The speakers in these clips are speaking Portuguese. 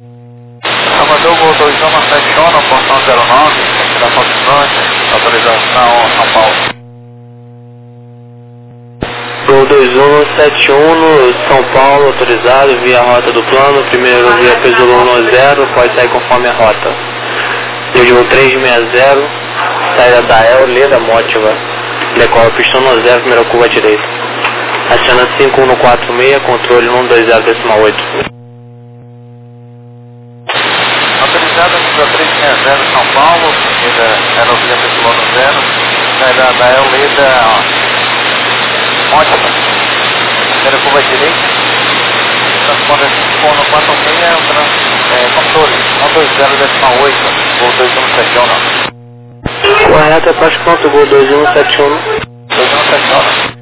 Salvador, Gol 2171 no portão 09, da Fox Norte, autorização São Paulo. Gol 2171 no São Paulo, autorizado via a rota do plano, primeiro via Pesolano 0, pode sair conforme a rota. Voo 360, saída da El, Leda Mótiva, decola pistão no 0, primeira curva à direita. Aciona 5146, controle 120,8. Autorizado nível 360 São Paulo, Avenida Aerovia Pesolano 0, saída da El, Leda Mótiva, primeira curva à direita. Transponder 5146, controle 120,8, Gol 2171. Correto, é parte pronto, Gol 2171. 2171.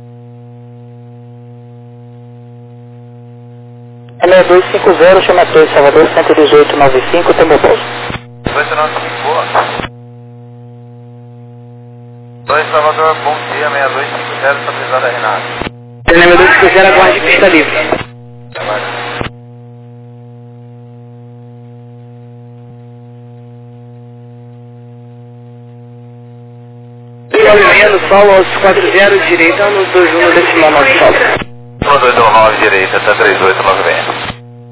É 6250, chama 3, Salvador 11895, tem propósito. 295, boa. 2 Salvador, bom dia, 6250, estabilizada Renato. Tem 6250, aguarde pista livre. Movimento solo aos 40, direita no 21 decimal 9 solo. 1289 direita, até 3896.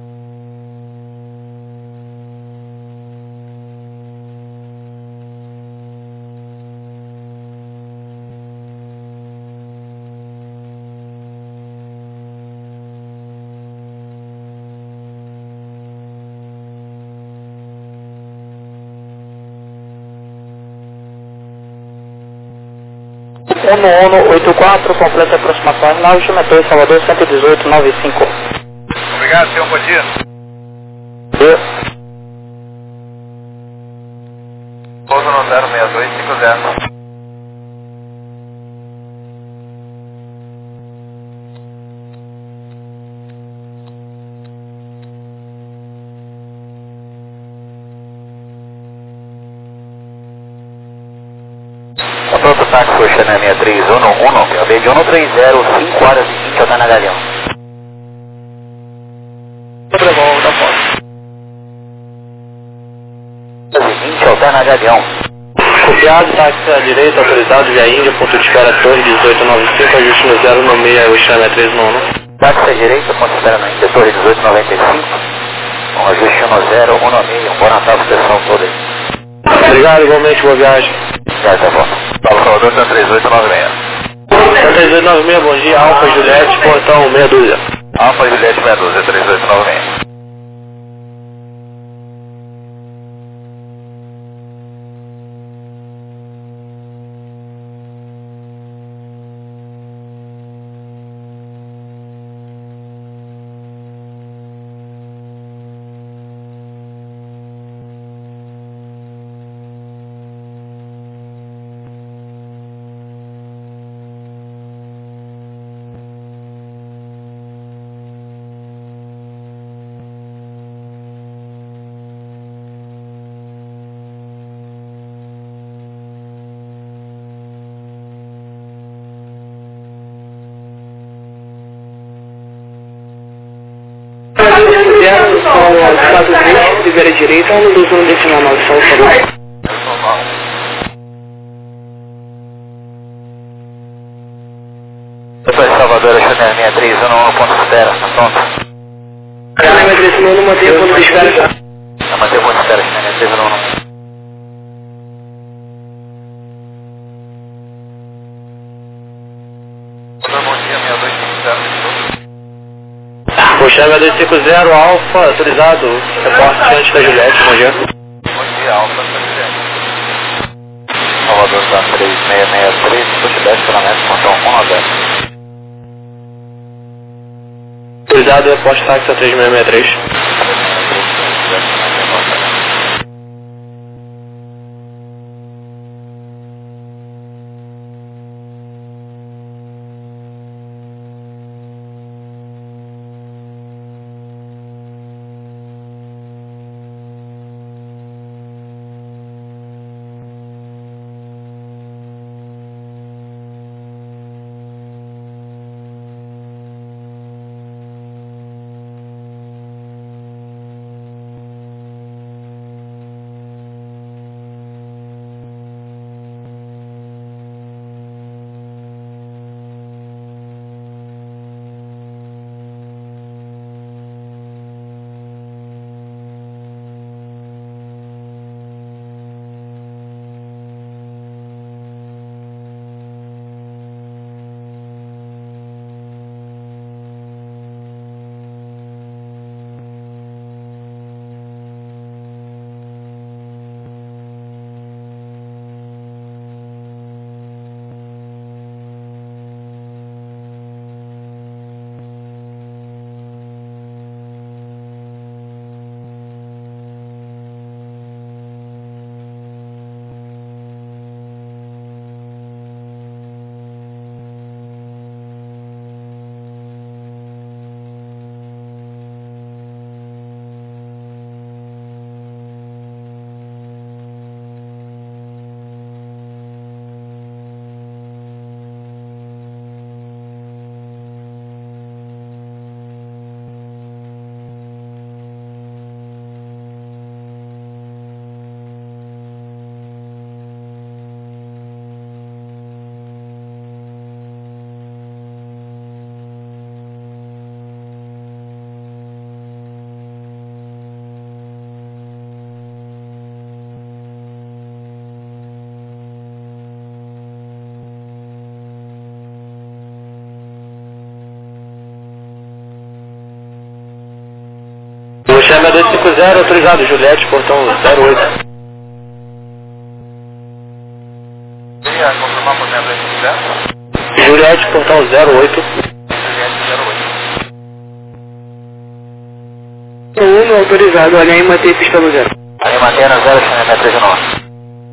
Ono 84, completa a aproximação em 9, chama 2, Salvador 11895. Obrigado, senhor, bom dia. Pouso no 06250. Pronto, táxi, Oxana 6311, PLB de 130, 5 horas e 20, ao Galeão. Sobre bom, da foto. 20, ao Galeão. Copiado, táxi à direita, autorizado via Índia, ponto de espera Torre 1895, ajuste no 096, Oxana 311. Táxi à direita, ponto de espera na Índia, Torre 1895, com ajuste no 016, bom Natal, proteção toda aí. Obrigado, igualmente, boa viagem. Já tá bom. Salvador, 3896. 3896, bom dia, Alfa Juliette, portão meia dúzia. Alfa Juliette 612, 3896. Zero, solo aos 4 primeira direita, no 21 decimal 9, só o favor. Depois de Salvador, Oxana 6311, ponto de espera, tá pronto? Oxana 6311, mantém o ponto de espera, tá? Não, mantém o ponto de espera, Oxana 6311. Bom dia, 6250. Oxana 250, Alfa, autorizado, reporte antes da Juliette, bom dia. Bom dia, Alfa, presidente. Salvador, tá 3663, puxa 10 km, portão 190. Autorizado, reporte táxi a 3663. 250, autorizado, Juliette, portão 08. Queria confirmar por exemplo esse 0? Juliette, portão 08. Juliette 08. 1 autorizado, olha aí, mantém pista no 0. Aí mantendo 0, Xané 319.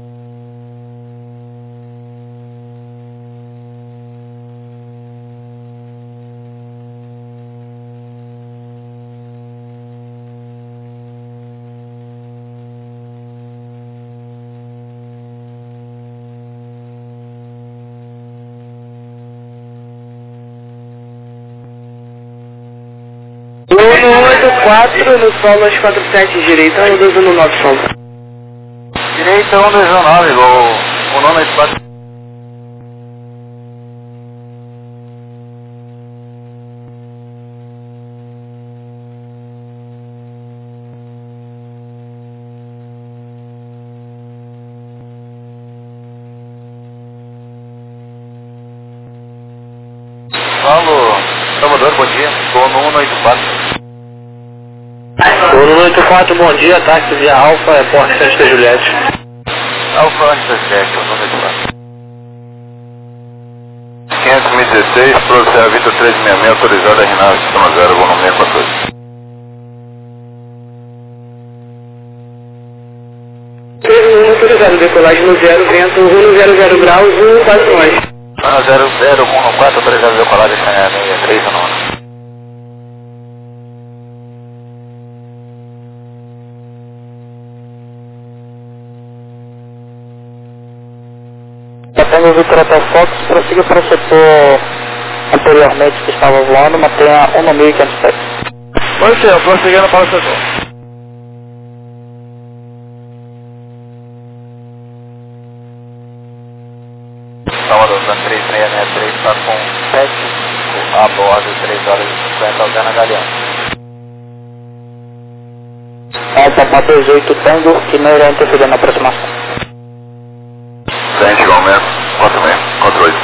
No 184, no solo às 47, direita, 1219, sombra. Direita 1219, o nono espaço. Alô, Salvador, bom dia. Estou no 184. No 184, bom dia, táxi via Alfa, é Porto Santa Juliette. Alfa antes da cheque, o 184. 516, Processo Vitor 366, autorizado a Rinaldo, sistema 0, vou no 614. 31 autorizado, decolagem no 0, vento 100 graus, 149. 104, autorizado a decolagem, Xané 63, o nono. Batendo Vitor até Fox, prossiga para o setor anteriormente que estava voando, mantenha 1.500 pés. Pode ser, prosseguindo para o setor. Salvador, Santa 3663, está com 7 a bordo, 3 horas e 50, Alzana Galeão. Alfa 28 Tango, que não irá interferir na aproximação. 100 km, 46,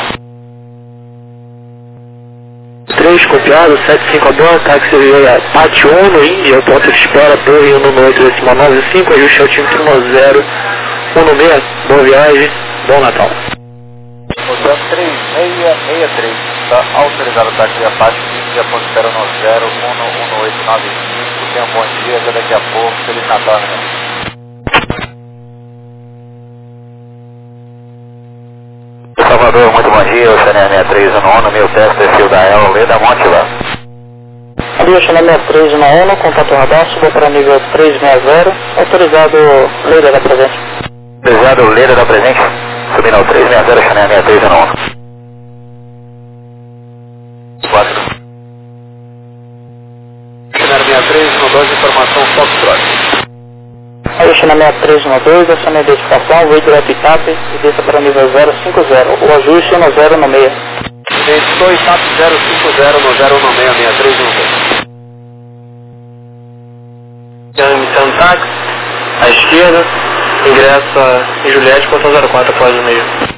3 copiado, 75 a bordo, táxi via Pátio 1 no Índia, ponto de espera, torre 1 no 8,95, ajuste ao time 10, 1 boa viagem, bom Natal. Moção 3663, está autorizado o táxi via Pátio Índia, ponto de espera no 01895, tenha um bom dia, até daqui a pouco, Feliz Natal, né? Salvador, muito bom dia, o Xané 63 no 1, meu teste é fio da El, Leda Monte lá. Ali o Xané 63 no 1, contato radar, suba para nível 360, autorizado Leira da presente. Autorizado Leira da presente, subindo ao 360, Xané 63 no 1. 4. Xané 63 no 2, informação Foxtrot. Aí o Xané 63 no 2, aciona a identificação, veículo é picape e desça para nível 050, o ajuste no 0 no 6. Editor TAP 050 no 01663 Emissão táxi, à esquerda, ingressa em Juliette, portão 04, após o meio.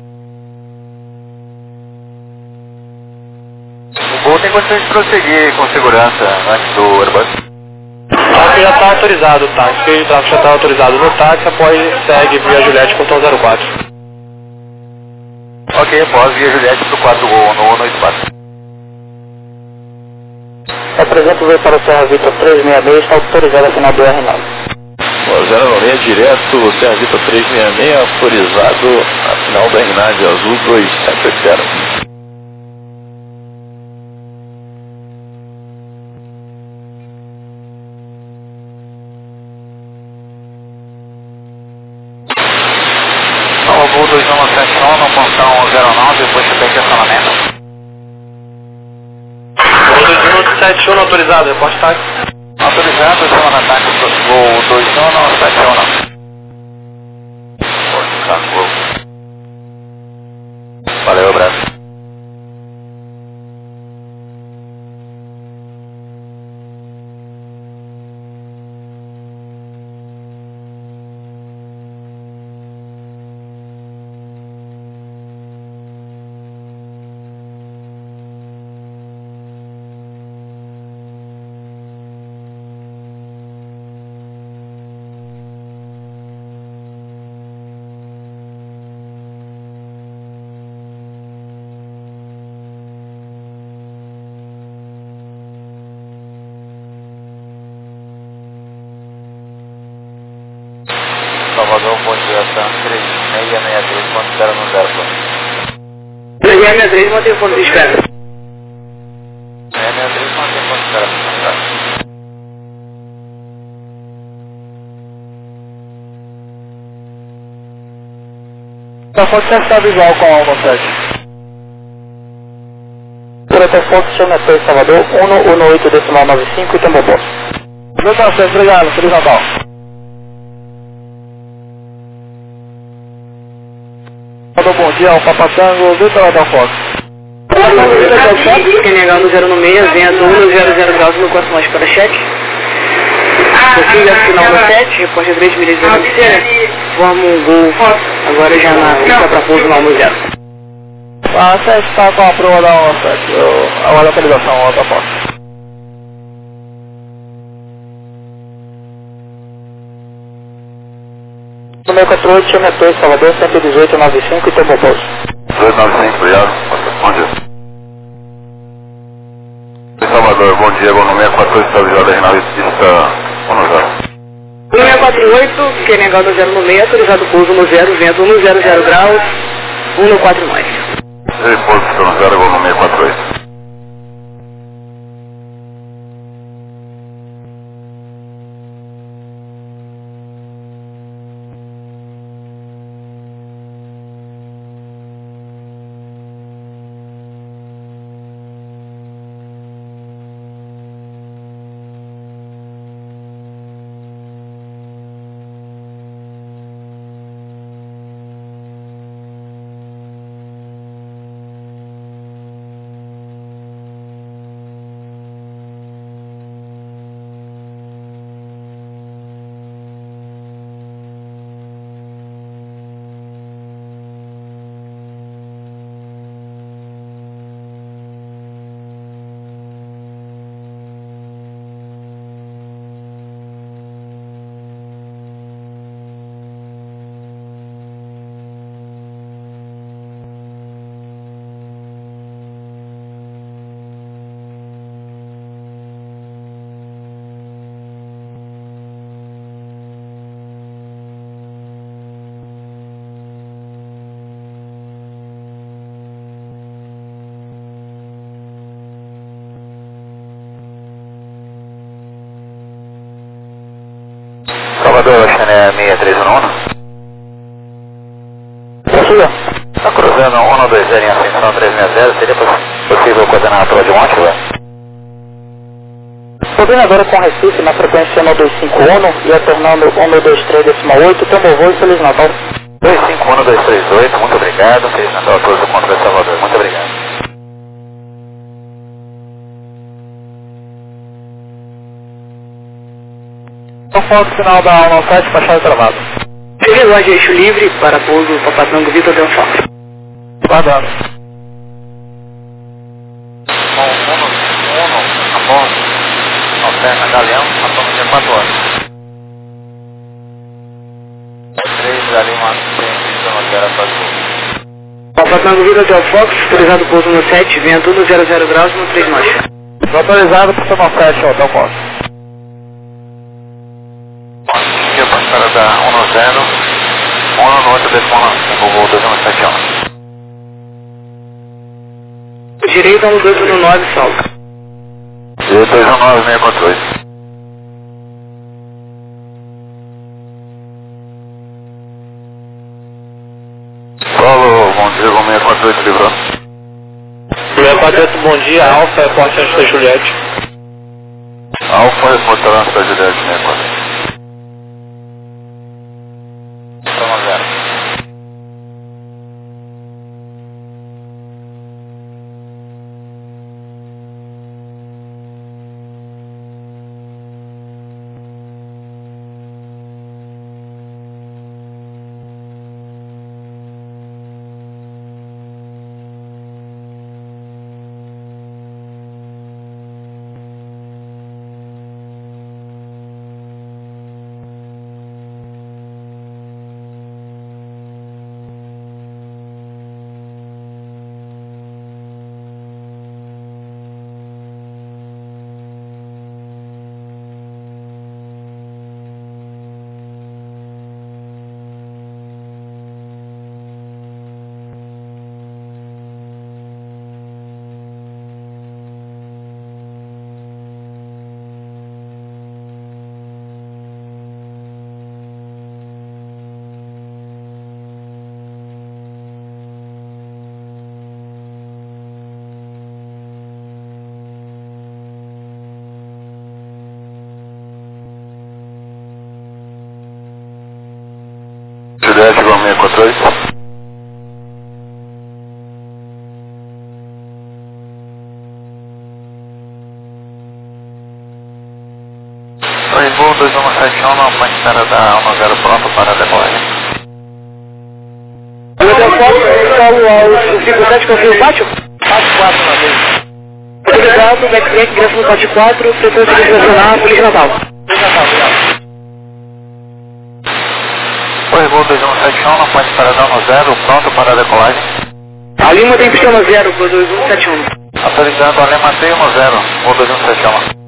O voo tem condições de prosseguir com segurança antes do Airbus. O táxi já está autorizado, o táxi já está autorizado no táxi, após segue via Juliette, portão 04. Ok, após via Juliette para o 4 Gol no 184. Apresento o veio para o Serra Vitor 366, está autorizado a final do R9. 096 direto, Serra Vitor 366, autorizado a final da RNAV Azul 2780. Voo 2179, no pontão 09, depois você tem questionamento. Voo 2171 autorizado, reporte táxi. Autorizado, zona ataque, voo 2171. Pode ficar, voo. Valeu, abraço. Salvador, bom dia, TAM 3663, considera no 0, plano. 3663, mantém o ponto de espera. 663, mantém considera no 0. Só pode testar visual com a 17. Protofox Chameté, Salvador, 118,95 e Tambobó. 297, obrigado, Feliz Natal. Bom dia, Alfa Patango, Vitor da Fox. Patango, Vitor da Fox, quem negar no 0 no meio, vento 100 graus no corpo mais para cheque. Confia final no 7, reposta 3 milhas de cabeceira, forma um gol, agora já na pista para pouso no almo 0. A 7 está com a prova da 17, a localização Alfa Fox. Número 48, Chameté, Salvador, 118,95 e Tambobó. 295, obrigado. Bom dia. Salvador, bom dia, bom 648, está avisado aí na pista 10. 1648, quem negar no 0 no meio, autorizado pouso no 0, vento 100 graus, 149. Repouso, está no 0, bom 648. Salvador, Xané 6311. Possível? Está cruzando 120 em ascensão 360, seria possível coordenar a prova de monte, velho? Coordenadora com Recife na frequência 1251 e retornando 123,8, Tambobó e Feliz Natal. 251238, muito obrigado, Feliz Natal a todos do Contra Salvador, muito obrigado. Fox final da 17, fachada travada. Relógio eixo livre para pouso Papatango Vitor da Fox. Guardando. Com 1, a bordo, alterna Galeão, autonomia 4 horas. 3, Galeão, assistência, não quero fazer. Papatango Vitor da Fox, autorizado pouso no 7, vento 100 graus no 3 nós. Autorizado para tomar 7, Hotel Fox. Eu para da 10, 1 no 8 desse voo 271. Direito no 219, salve. Direito 219, 648. Solo, bom dia, bom 648, livrou. 648, bom dia, Alfa, reporte antes da Juliette. Alfa, reportará antes da Juliette, 648. Toma 0. Juliette, Romeo 48. Oi, voo 2171, na pancara da 10 pronto para decolagem. O 57 confio o pátio? 44 na vez. Obrigado, backtrack, direção no pátio 4, frequência de direcionar, Feliz Natal. Feliz Natal, obrigado. Oi, voo 2171, na pancara da 10 pronto para decolagem. A Lima tem pista no 0, pro 2171. Autorizando a Lima tem 10, voo 2171.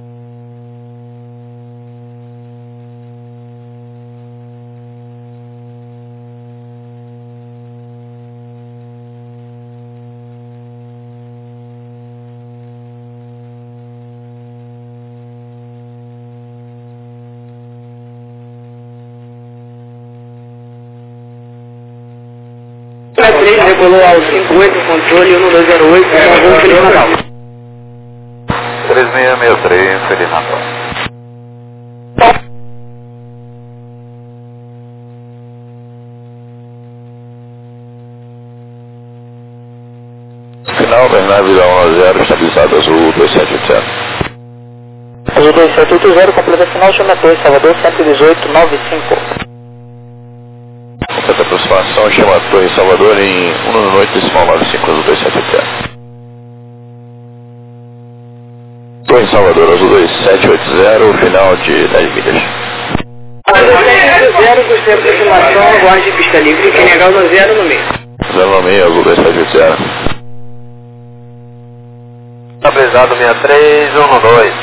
A 3 regulou ao 58, controle 1208, voo Feliz Natal. 3663, Feliz Natal. Final da nave da 10, estabilizado azul 2780. Azul 2780, completa final, chama 2, Salvador 11895. Completa aproximação, chama Torre Salvador em 1 no noite, decimal 95, azul 2780. Torre Salvador, azul 2780, final de 10 milhas. Azul 2780, gostei da aproximação, aguarde pista livre, quem negar o 0 no meio. 0 no meio, azul 2780. Estabilizado 63, 1 no 2.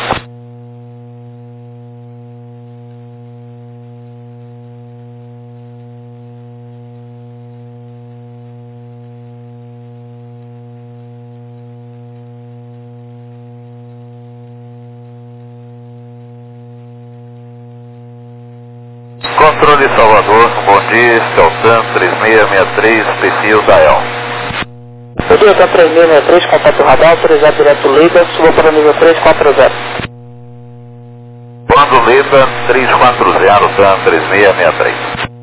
Controle Salvador, bom dia, Celtan 3663, perfil Dael. Delta 3663, contato radar, autorizado direto Leda, suba para o nível 340. Quando Leda 340, TAM 3663.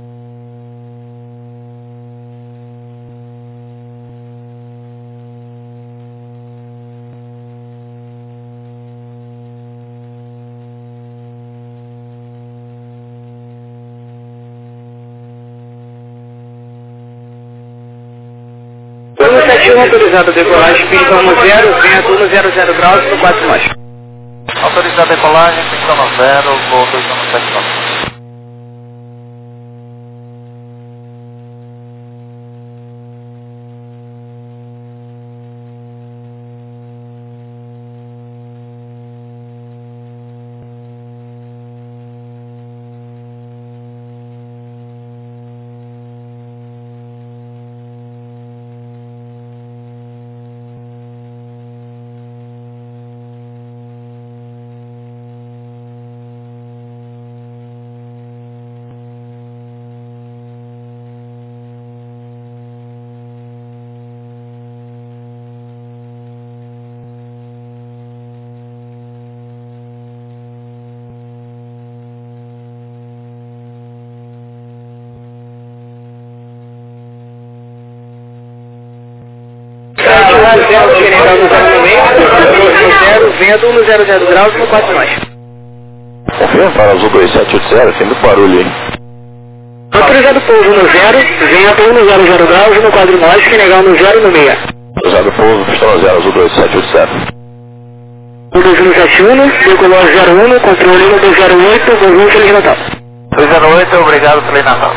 Plano 71 autorizado a decolagem, pista 10, vento 100 graus no 4 nós. Autorizado a decolagem, pista 10, voo 2171. Vento 100 graus no 4 nós. Confirma para azul 2780, tem muito barulho aí. Autorizado pouso no 0, vento 100 graus no 4 nós, que negar no 0 no meia. Autorizado pouso, pista 0, azul 2780. 2171, decolou 01, controle 208, voo Feliz Natal. 208, obrigado, Feliz Natal.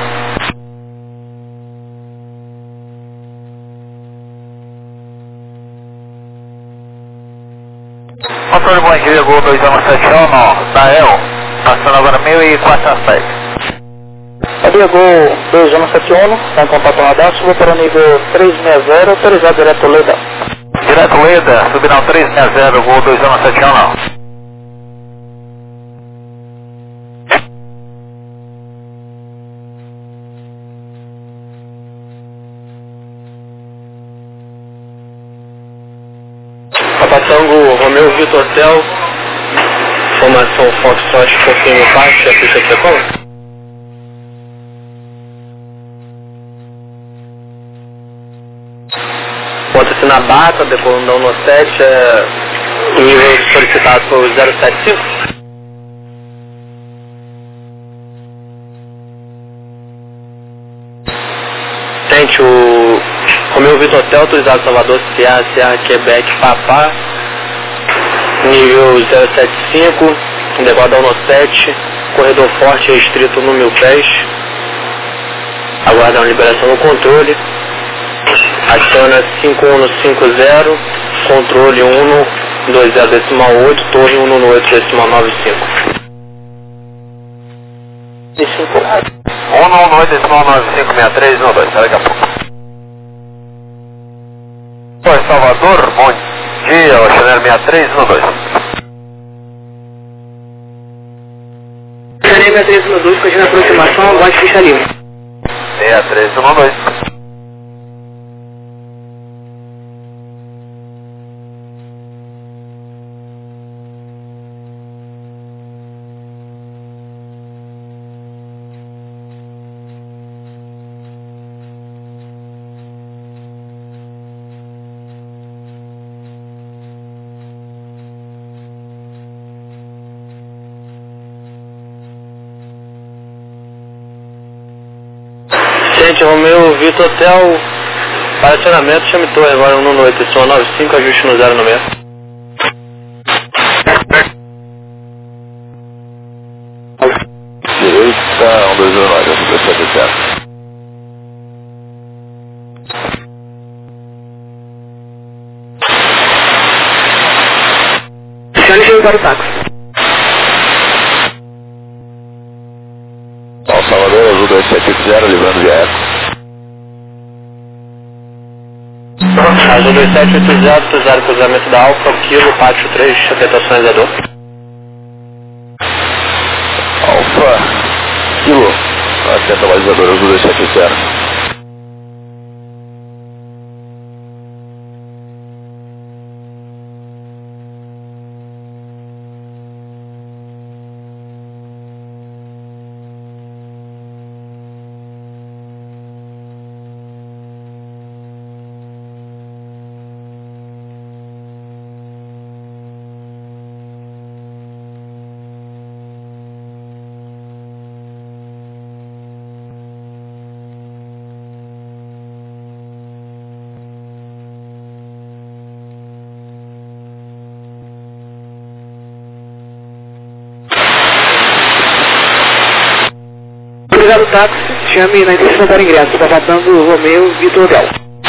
Controle bom dia, Gol 2171, Dael, passando agora 1407. Gol 2171, está em contato radar, suba para o nível 360, autorizado direto Leda. Direto Leda, subirão 360, Gol 2171. Tango Romeu Vitor Hotel, formação Foxtrot, confirma o baixo, a pista de Secom. táxi na Bata, decolando da 17, o nível solicitado foi o 075. Gente, o Romeu Vitor Hotel, autorizado Salvador, Sierra, Quebec, Papá, nível 075, decolando da 17, corredor forte restrito no 1000 pés. Aguardam liberação no controle. Aciona 5150, controle 120.8, torre 118.95. 118.956312, daqui a pouco. Oi, Salvador, bom dia, o Chanel 6312. Chanel 6312, continua a aproximação, aguarde ficha livre. 6312. Gente, Romeu Vitor Hotel, para acionamento, chame torre agora 118.95, ajuste no 096. Direita, 129, 270. Acione chegou para o táxi. Salvador, Azul 2780, livrando de eco. Azul 2780, autorizado cruzamento da Alfa, Kilo, Pátio 3, atentações a dor. Alfa, Kilo, atenta balizador, Azul 2780. Obrigado, táxi. Chame na intenção para ingresso. Está faltando o Romeu Vitor Hotel.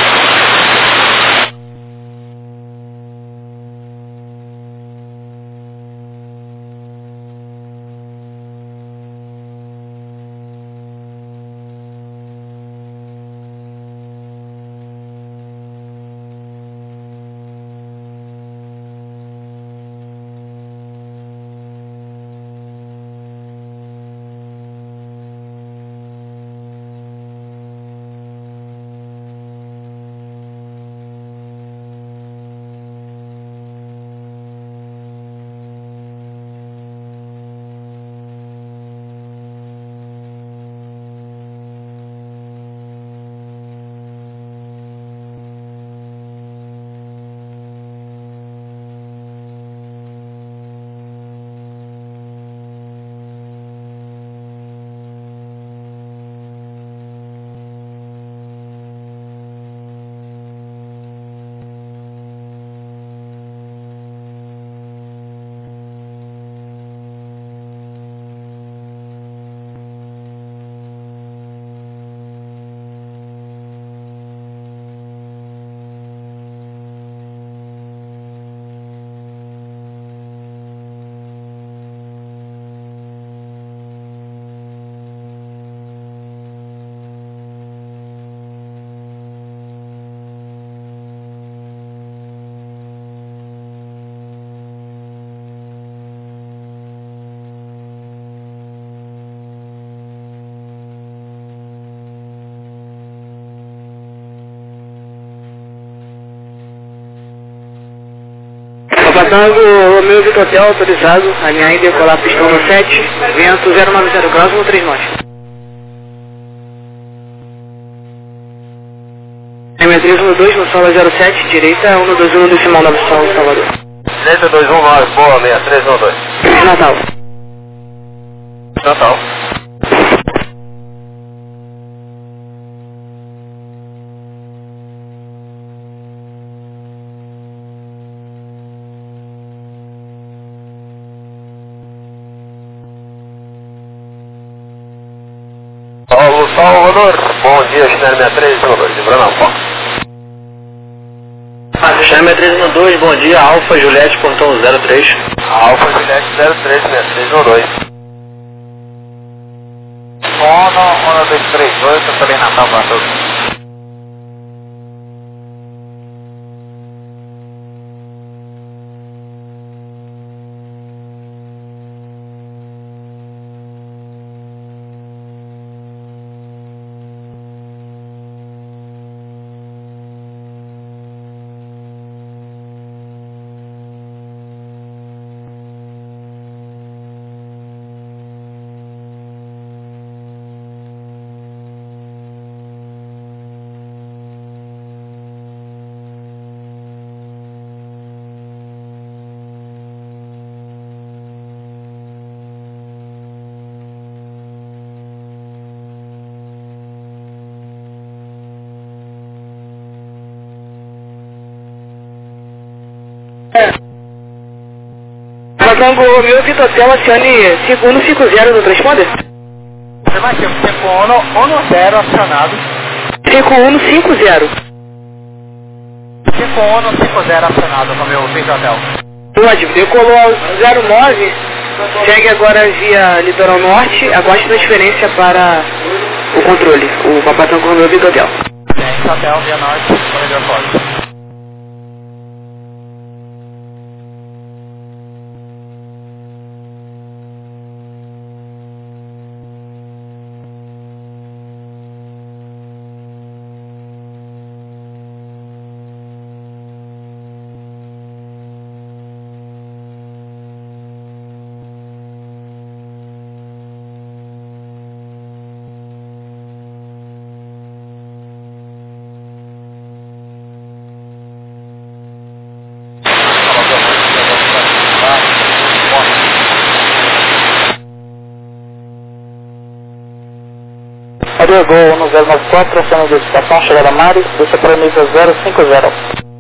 Passando o Romeu Vitor Hotel, autorizado, alinhar e decolar pistão no 7, vento 090 graus, 13 nós. 6312 no solo 07, direita 121 decimal 9 São Salvador. Direita 219, boa, 6312. Natal. Natal. Paulo Salvador, bom dia, Schneider 6312, de Branão. Schneider 6312, bom dia, Alfa Juliette, pontão 03. Alfa Juliette 03, 6312. Ono 1238, também Natal para todos. Tango Romeo Vitor Hotel, acione 5150 no transponder. Você vai ter um tempo ONO 0 acionado. 5150. 5150 acionado no meu Vitor Hotel. Pode, decolou ao 09, segue agora via Litoral Norte, aguarde transferência para o controle, o Papa Tango Romeo Vitor Hotel. Vitor Hotel, via Norte, corredor forte. Gol 1094, ação de estação, chegada a Mari, deixa para a mesa 050.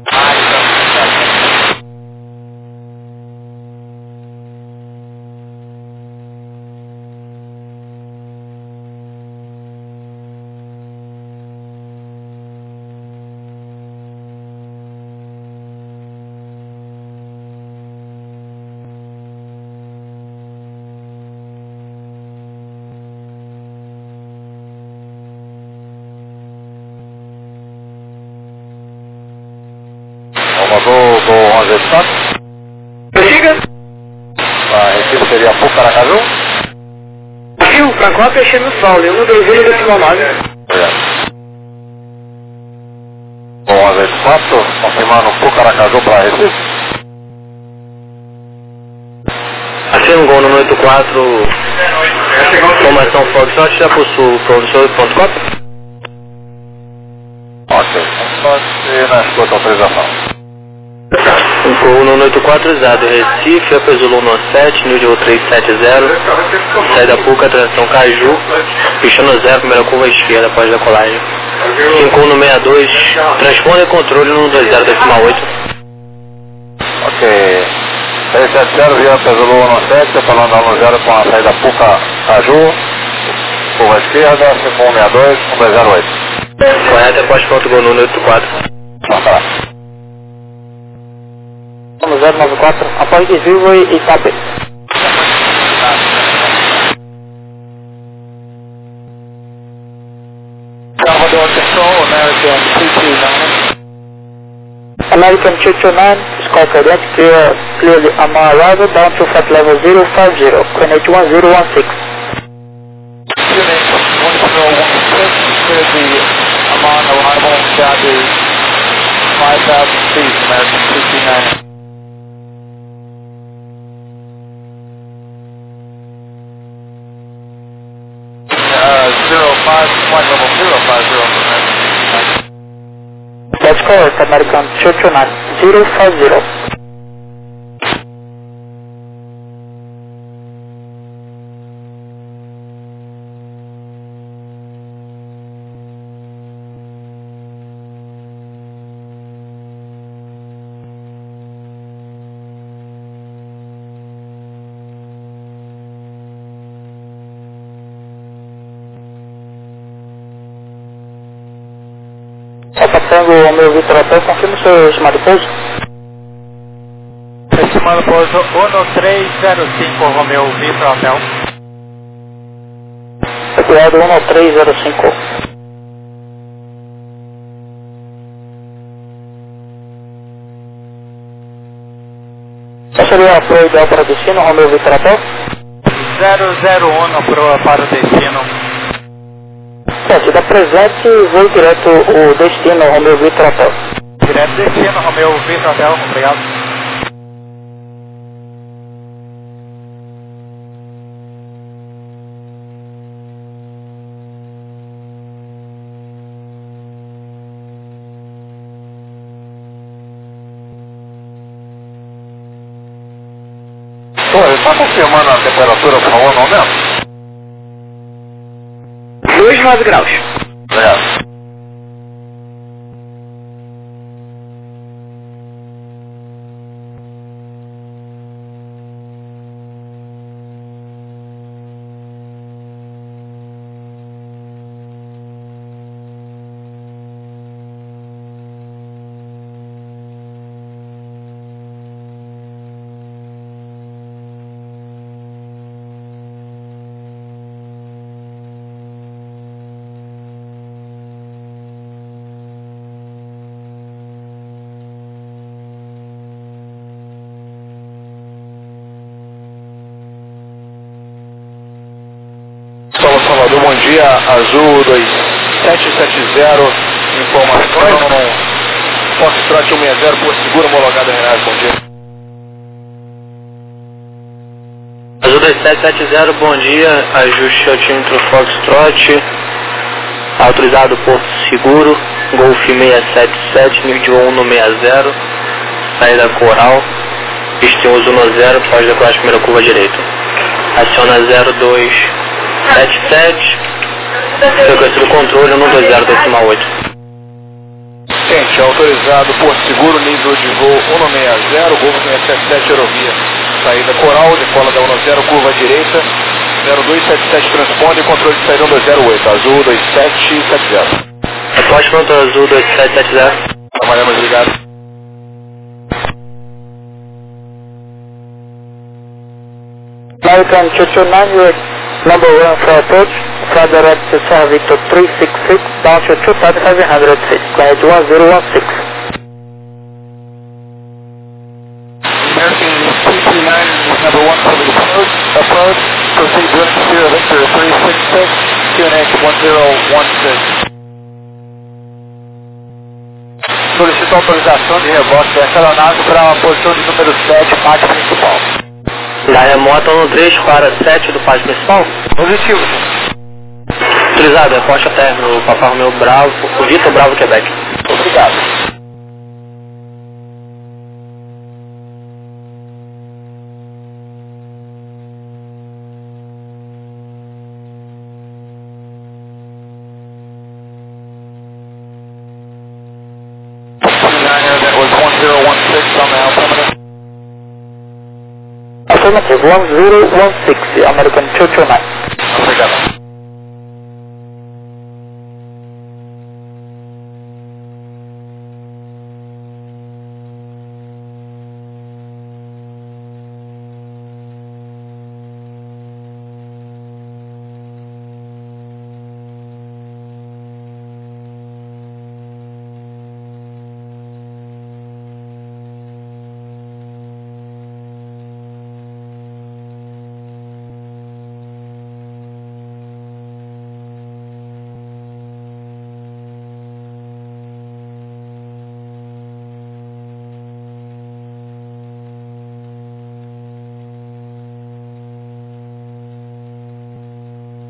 Do 1184. Prossiga. Recife seria Pucaracaju. Rio, Francópia, Chino Sol, 121 decimal 9. Do 1184, confirmando Pucaracaju para Recife. Assim um gol no 84, formação Foxtrot, já possui professor ponto .com. Ok, pode na escuta autorização. Um gol no 84 usado Recife, Apesolo 17, New 370, saída Puca, transição Caju, pichando 0, primeira curva esquerda após a colagem. 5162, transponder controle no 120.8. Ok, 370 via Apesolo 17, falando ao 0 com a saída Puca, Caju, curva esquerda, 5162, 1208. Correto, após pronto gol no 84. Tá. 094, após desvio e Itape. Salvador Control, American 229. American 229, score cadence, clearly on arrival, down to flight level 050, Coordinate 1016. Unit 1016, clear the Amman arrival, down to 5,000 feet, American 229. Flight level 050 for report, American 229-050. Tango Romeo Victor Hotel, confirma o seu estimado pouso. Estimado pouso 1305 Romeo Victor Hotel. Cuidado 1305. Qual seria a flor ideal para o destino, Romeo Victor Hotel? 001 para o destino. Certo, da presente voo direto o destino, Romeo Victor Hotel. Direto destino, Romeo Victor Hotel, obrigado. Está confirmando a temperatura, por favor, não mesmo? 29 graus. É. Salvador, bom dia, Azul 2770, informação, Foxtrot 160, por seguro homologado em Reais, bom dia. Azul 2770, bom dia, ajuste altímetro Foxtrot, autorizado Porto Seguro, Golf 677, nível de 1 no 60, saída Coral, pista 110, pode decorar a primeira curva direita. Aciona 0277, frequência do controle 120.8. Gente, autorizado por seguro, nível de voo 160, Golf 677, aerovia. Saída Coral, decola da 10, curva direita, 0277 transponder, controle de saída 1208, Azul 2770. Pode pronto, Azul 2770. Trabalhamos ligado. American 229, number 1 for approach, flight direct to Sierra Victor 366, down to 2,700 feet, climate 1016. American 229 is number 1 for the approach, proceed direct to Sierra Victor 366, QNH 1016. Solicito autorização de rebote dessa aeronave para a posição de número 7, pátio principal. Da remota no 3 para 7 do pátio principal? Positivo. Autorizado, reporte a término, Papa Romeo Bravo, o Vitor Bravo, Quebec. Obrigado. That was 1016 on the altimeter. Affirmative, 1016, American 229. Obrigado.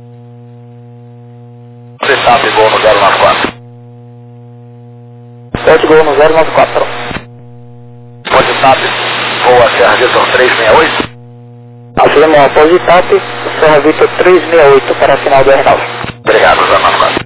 Você sabe, voo no 094. Pode Gol 1094. Pode TAP, voa Serra Vitor 368. Afirma pode TAP, Serra Vitor 368 para a final do Bernal. Obrigado, Zé Manuel.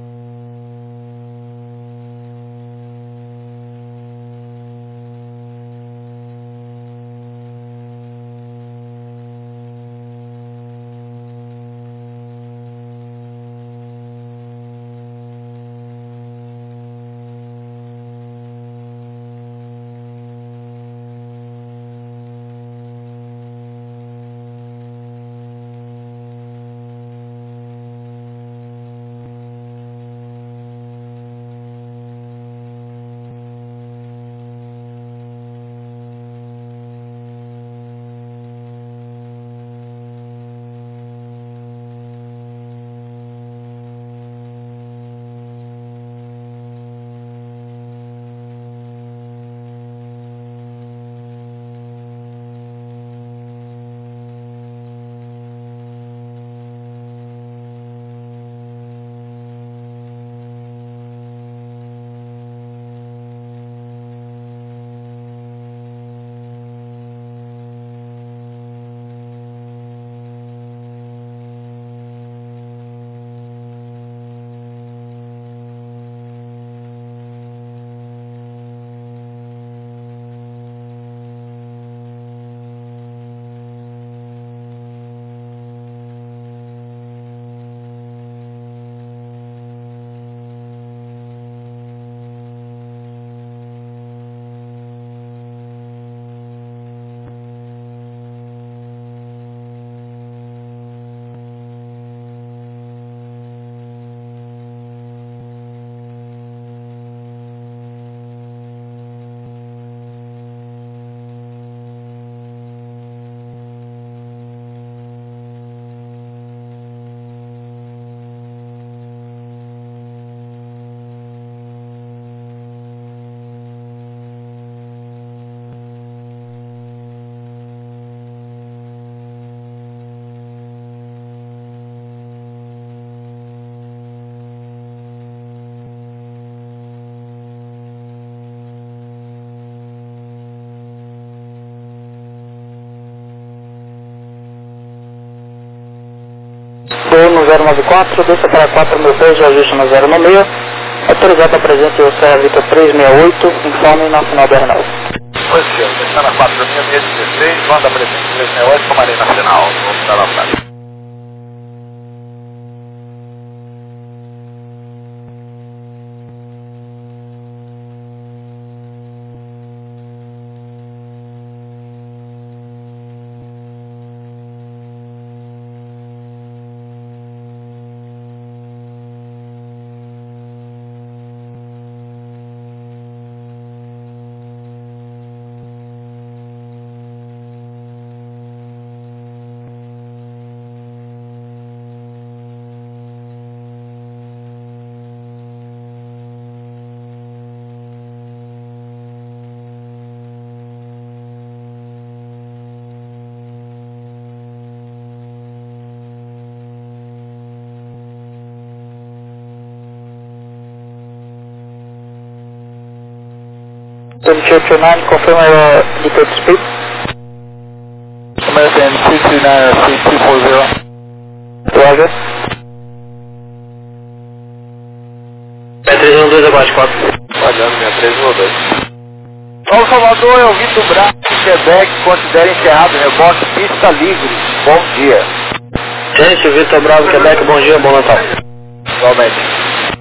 Gol no 094, desça para 4 mil pés, ajuste no 096. Autorizado a presença o Serra Vitor 368, informe na final do Bernal. Pois é, está na 4.616, manda a presença 368, tomarei na final, vou ficar na frente. Nine, confirm your detailed speed. American 693240. Roger. 312 abaixo, 4. Falhando, 312. Paulo Salvador, é o Vitor Bravo, Quebec, considera encerrado o rebote, pista livre. Bom dia. Gente, Vitor Bravo, Quebec, bom dia, bom Natal. Igualmente.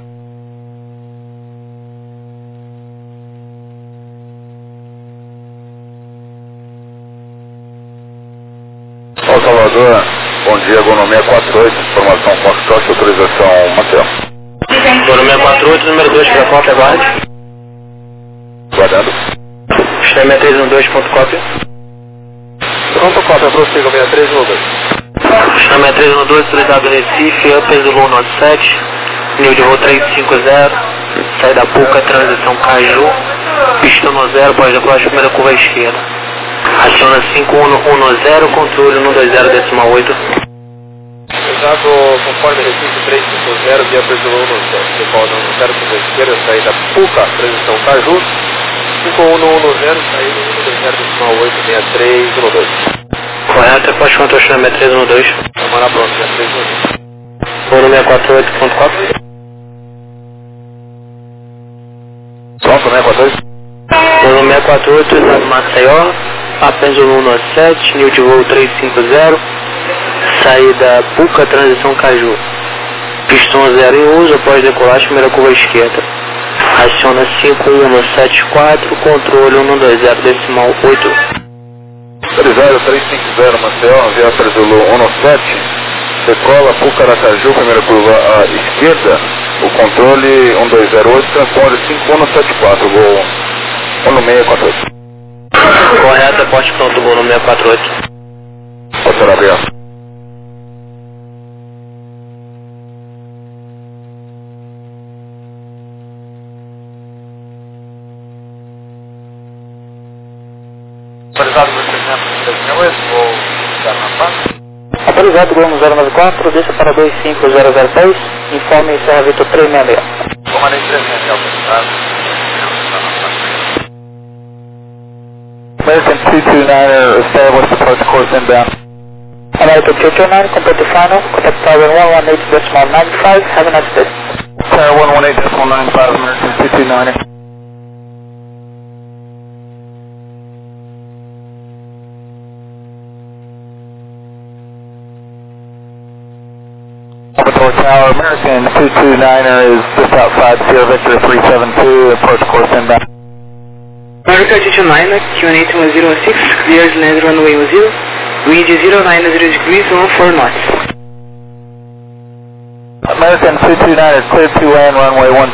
Paulo Salvador, bom dia, Gol 648, informação Foxtrot, autorização Maceió. Gol 648, número 2 para cópia, aguarde. Guardando. Sistema 612, ponto cópia. Pronto, cópia, prossiga, 6312. Sistema 312, autorizado Recife, Upper Zulu 97, nível de voo 350, saída Puca, transição Caju, pista no 0, pós decolar, primeira curva à esquerda. Aciona 5110, controle 120,8. Autorizado conforme requisito 350 via Pesolão no 7. Decola da 10 curva esquerda, saída PUCA, transição Caju. 51110, saída 120.86312. Correto, repórter controle chama 6312. Semana pronta, 6312. Voo 648.4. Pronto, né, 42? Voo 648, Estado Maceió, Pesolão no 7, nível de voo 350, saída PUCA, transição Caju. Pistão 0 em uso, após decolagem, primeira curva esquerda. Aciona 5174, controle 120.8. Autorizado 350 Maceió, via Pesolão 17. Decola PUCA Aracaju, primeira curva à esquerda. O controle 1208, transponder 5174, voo 1648. Correto, repórter pronto, voo 648. Pode ser, obrigado. Autorizado por 338, vou dar na paz. Autorizado, Gol 094, deixa para 25006, informe Serra Vitor 366. Comandante 366, autorizado. American 229er, establish approach course inbound. American 229, complete the final, contact tower 118.95, have a nice day. Tower 118.95, American 229er. Laboratory Tower, American 229er is just outside Sierra Victor 372, approach course inbound. American 229, QNH 106, clears land runway 10, wind 090 degrees, 14 knots. American 229er, cleared to land runway 10.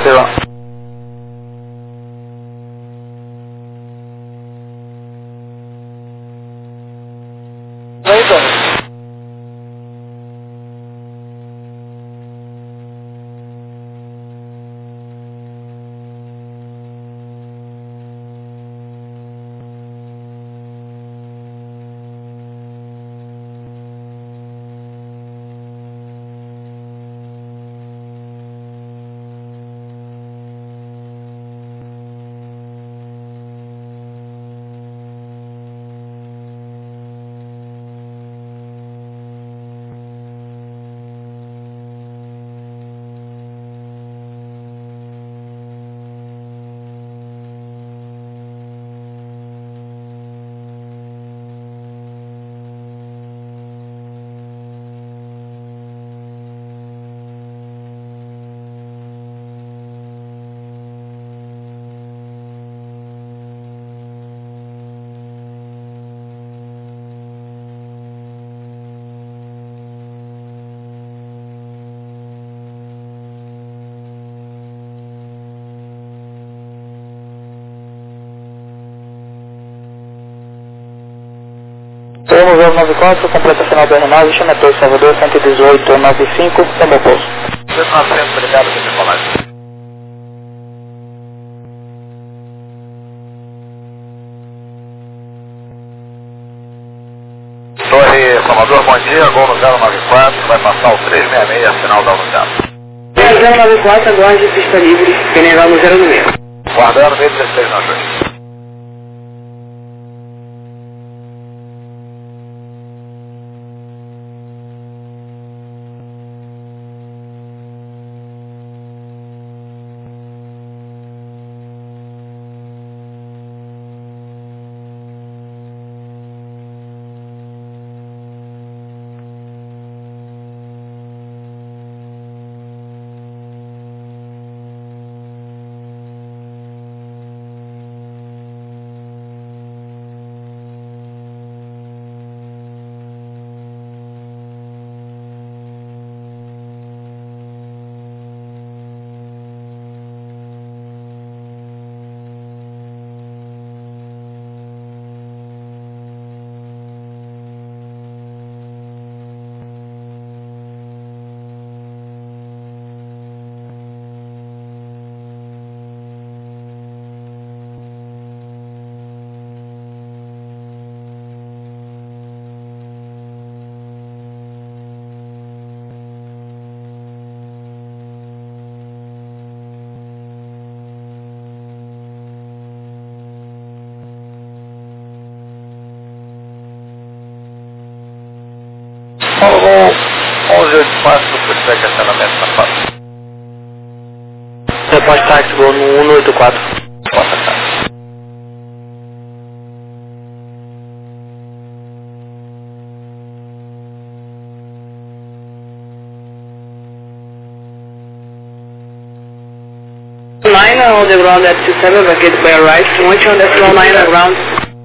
Voo 094, completa final do R9, Chametou, Salvador 11895, São Pouso. 1900, obrigado por ter falado. Torre Salvador, bom dia, Gol no 094, vai passar o 366, final da unidade. 094, aguarde pista livre, General no 096. Guardando 16 na frente. segue acionamento na fase. Repórter táxi, vou no 184. Porta táxi. Nine on the ground at 27, vacated by a right, 1.9 on ground.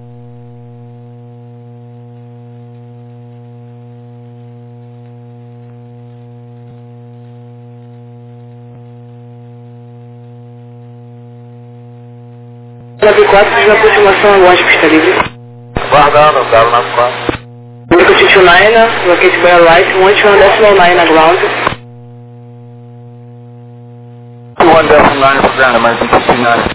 Nove 4 de aproximação aguarde pista livre. Guardando, 094. Vehicle 229, vacated by a right, 1.9 on ground. 1.9 for ground, American 229.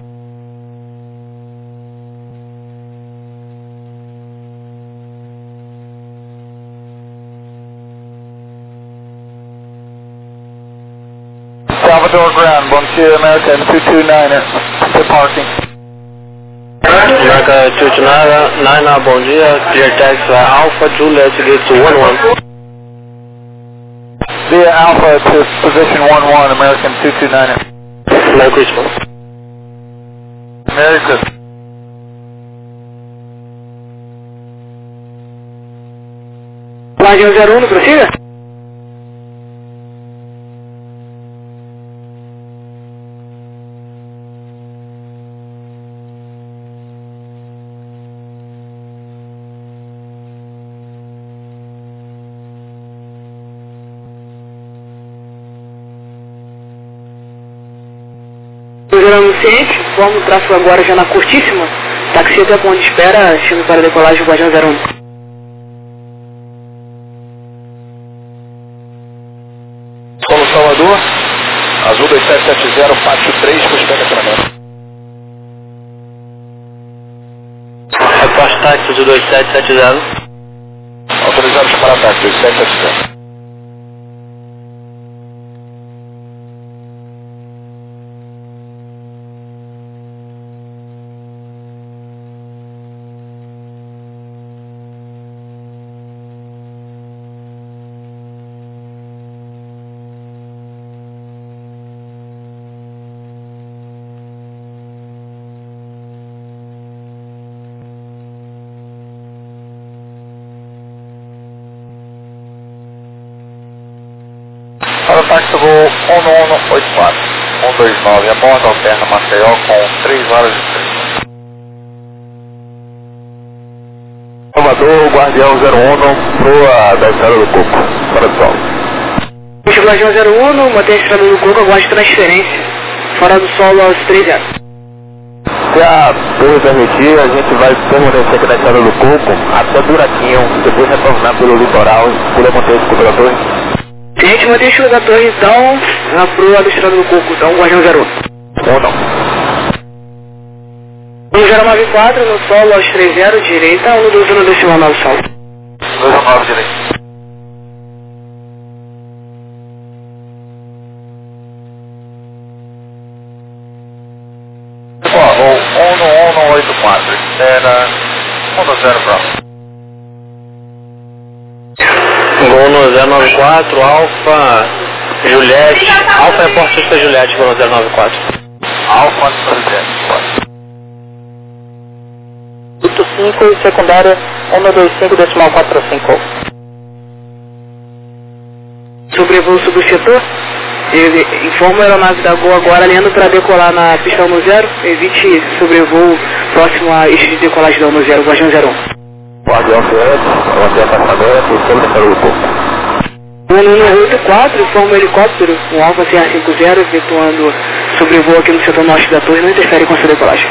Salvador ground, bom dia, American 229, to parking. America 229, bom dia, clear taxi, Alpha Juliet, gate to 11. Via Alpha to position 11, American 229. Merry Christmas. Merry Christmas. Guardião 01, prossiga. Geramos ciente, vamos tráfego agora já na curtíssima. Táxi até ponto de espera, chame para decolagem Guardião 01. Solo Salvador, Azul 2770, Pátio 3, com espera acionamento. Repórter táxi do 2770. Autorizados para ataque, 2770. Para o táxi voo 1184, 129, aborda alterna Maceió com 3 horas de tempo. Salvador, Guardião 01, proa da Estrada do Coco, fora do solo. Guardião 01, mantém a Estrada do Coco, aguarde transferência. Fora do solo aos 3 anos. Se a torre permitir, a gente vai permanecer aqui na Estrada do Coco até Buraquinho, depois retornar pelo litoral e poder manter esse cobra da torre. Se a gente mantém a chuva da torre, então, na proa da Estrada do Coco, então, Guardião 01. Ou não. 1094 no solo aos 30, direita, 112 no decimal 9 solo. 219 direito. Voo 1184, espera 10 próximo. Gol no 094, Alfa Juliette. Alfa é portista Juliette, gol no 094. Alfa Juliette. 85 e secundária 125 decimal 45. Sobrevoo sobre o setor. Informa a aeronave da Gol agora alinhando para decolar na pista 10. Evite sobrevoo próximo à eixo de decolagem da 10, Guardião 01. Guardião 7, manter afastamento e sempre para o corpo. 184, informa o helicóptero, um Alfa CA50, efetuando sobrevoo aqui no setor norte da torre, não interfere com a sua decolagem.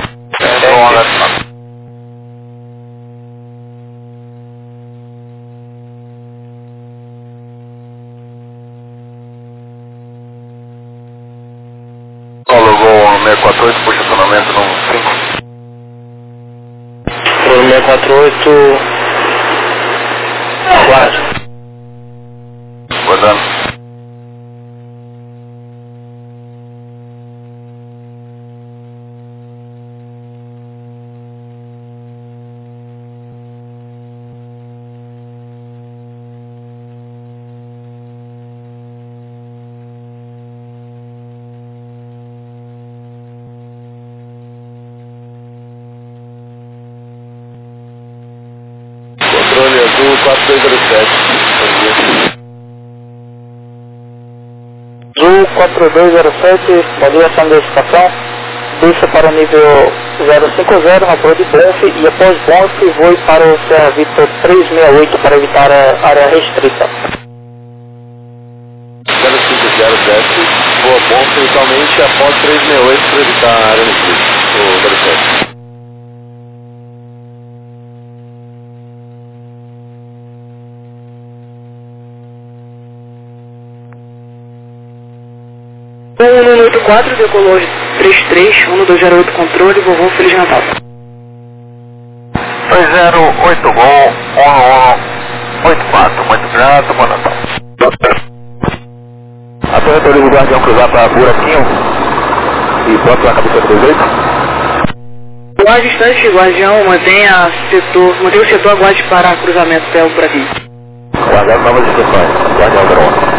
Solo Gol 648, puxa acionamento no 5. Gol 648, aguarde. Guardando. 4207. Azul 4207, modulação da estação, desça para o nível 050 na torre de Bluff e após Bluff voe para o Serra Vitor 368 para evitar a área restrita. 0507, voa Bluff inicialmente após 368 para evitar a área restrita. O 07. O 1184 decolou 33, 1208 controle, vovô, Feliz Natal. 2080 Gol, 1184, muito grato, bom Natal. A torre do Guardião cruzar para Buraquinho e pronto, a cabeça do 28. Guarde distante, Guardião, mantenha o setor aguarde para cruzamento até o Buraquinho. Guardião novas instruções, Guardião 01.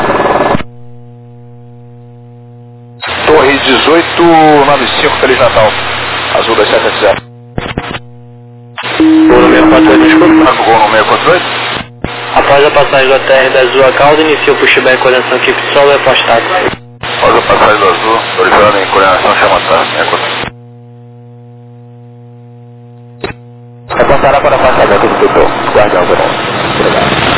Torre 1895, Feliz Natal. Azul 2770. Gol no 648, desculpa. Gol no 648. Após a passagem da TR da Azul a Calda, inicia o pushback coordenação equipe solo e afastado. Após a passagem do Azul, originando em coordenação chamatada. Apontará para a afastamento do setor. Guardião 01. Obrigado.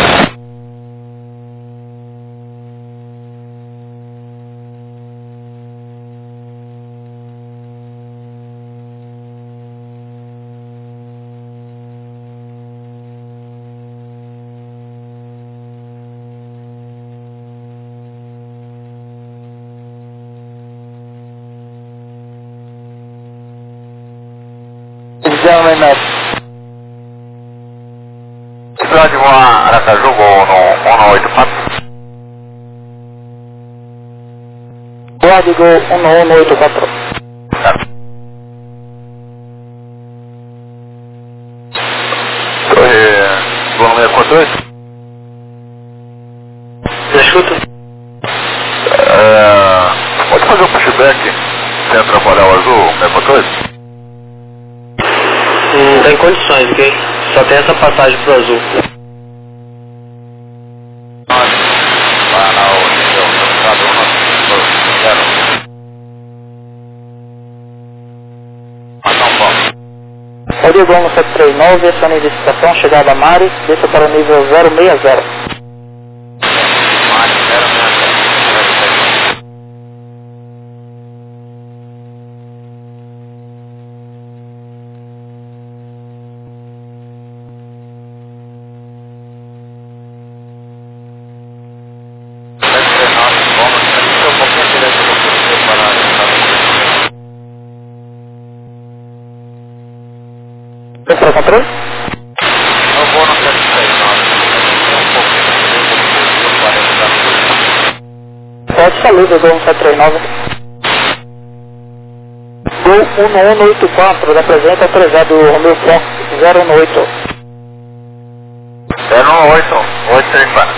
Pode voar Aracaju, Gol no 184. Guarde Gol 1184. Torre Gol no 648. Já escuta? Pode fazer um pushback sem atrapalhar o Azul 648? Não tem condições, ok? Só tem essa passagem pro Azul. Pode Gol no 739, essa identificação, chegada a Mari, desça para o nível 060. Para controle? Eu vou no 739. Pode saludo, Gol 739. Gol 1184, apresenta autorizado Romeu Fox 018. 018,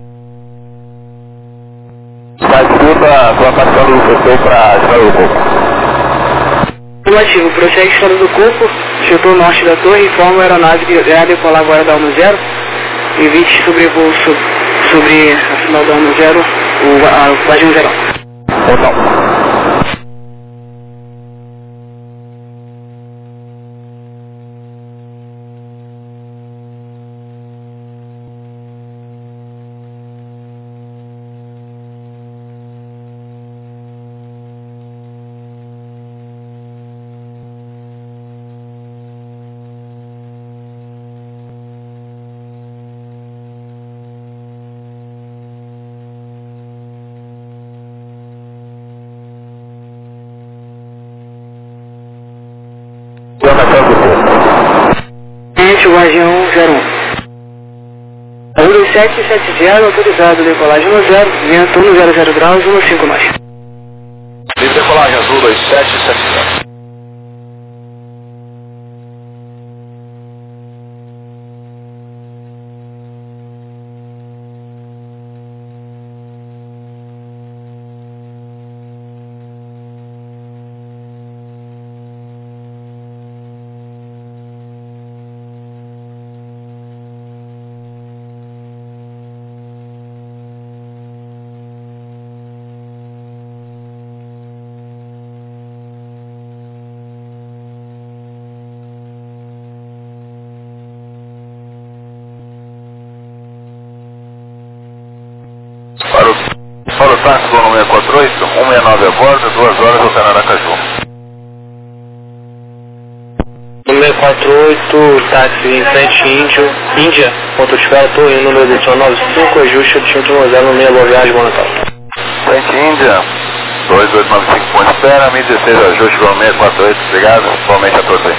834. Vai disputa com a passão do setor para Estrada do Corpo. Afirmativo, prossegue Estrada do Corpo, setor norte da torre, informa a aeronave que irá decolar agora da 10, evite sobrevoo sobre a final da 10, o Guardião 0. Então. O Guardião 01. 1770, autorizado, decolagem no 0, vento 100 graus, 15 nós. Livre decolagem Azul 2770. 1648, 169 a bordo, 2 horas voltando a Aracaju. 1648, táxi em frente Índia, ponto de espera, torre número 295, ajuste de 110 boa viagem, bom Natal. Frente Índia, 2295 ponto de espera, 1016 ajuste, igual 648, obrigado, igualmente a todos aí.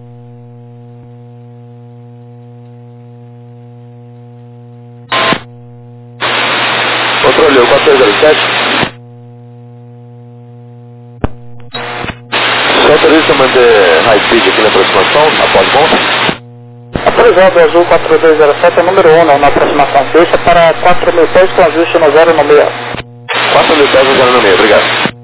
Controle 1407. Você autoriza manter high speed aqui na aproximação, após ponto? Autorizado azul 4207, número 1 na aproximação. Deixa para 4.000 pés com ajuste no 0 no meio. 4.000 pés no 0 no meio, obrigado.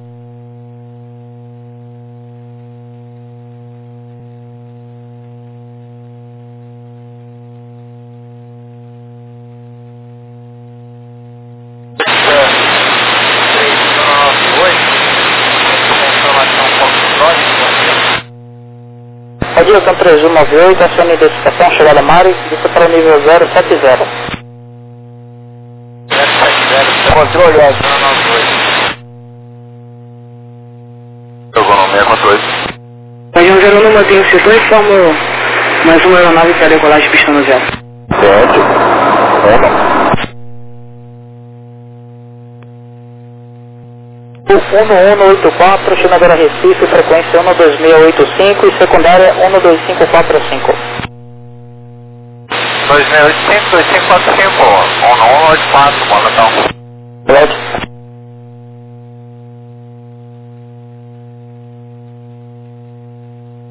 Adilson 3198, acione identificação, chegada a Mari, isso para o nível 070. Controle 092. Jogou no 648. Região 01, mantenha o setor e formo mais uma aeronave para decolagem de pista no 0. Certo. O 1184, Chinagora Recife, frequência 12685 e secundária 12545. 2685, 2545, 1184, bom Natal. Pode.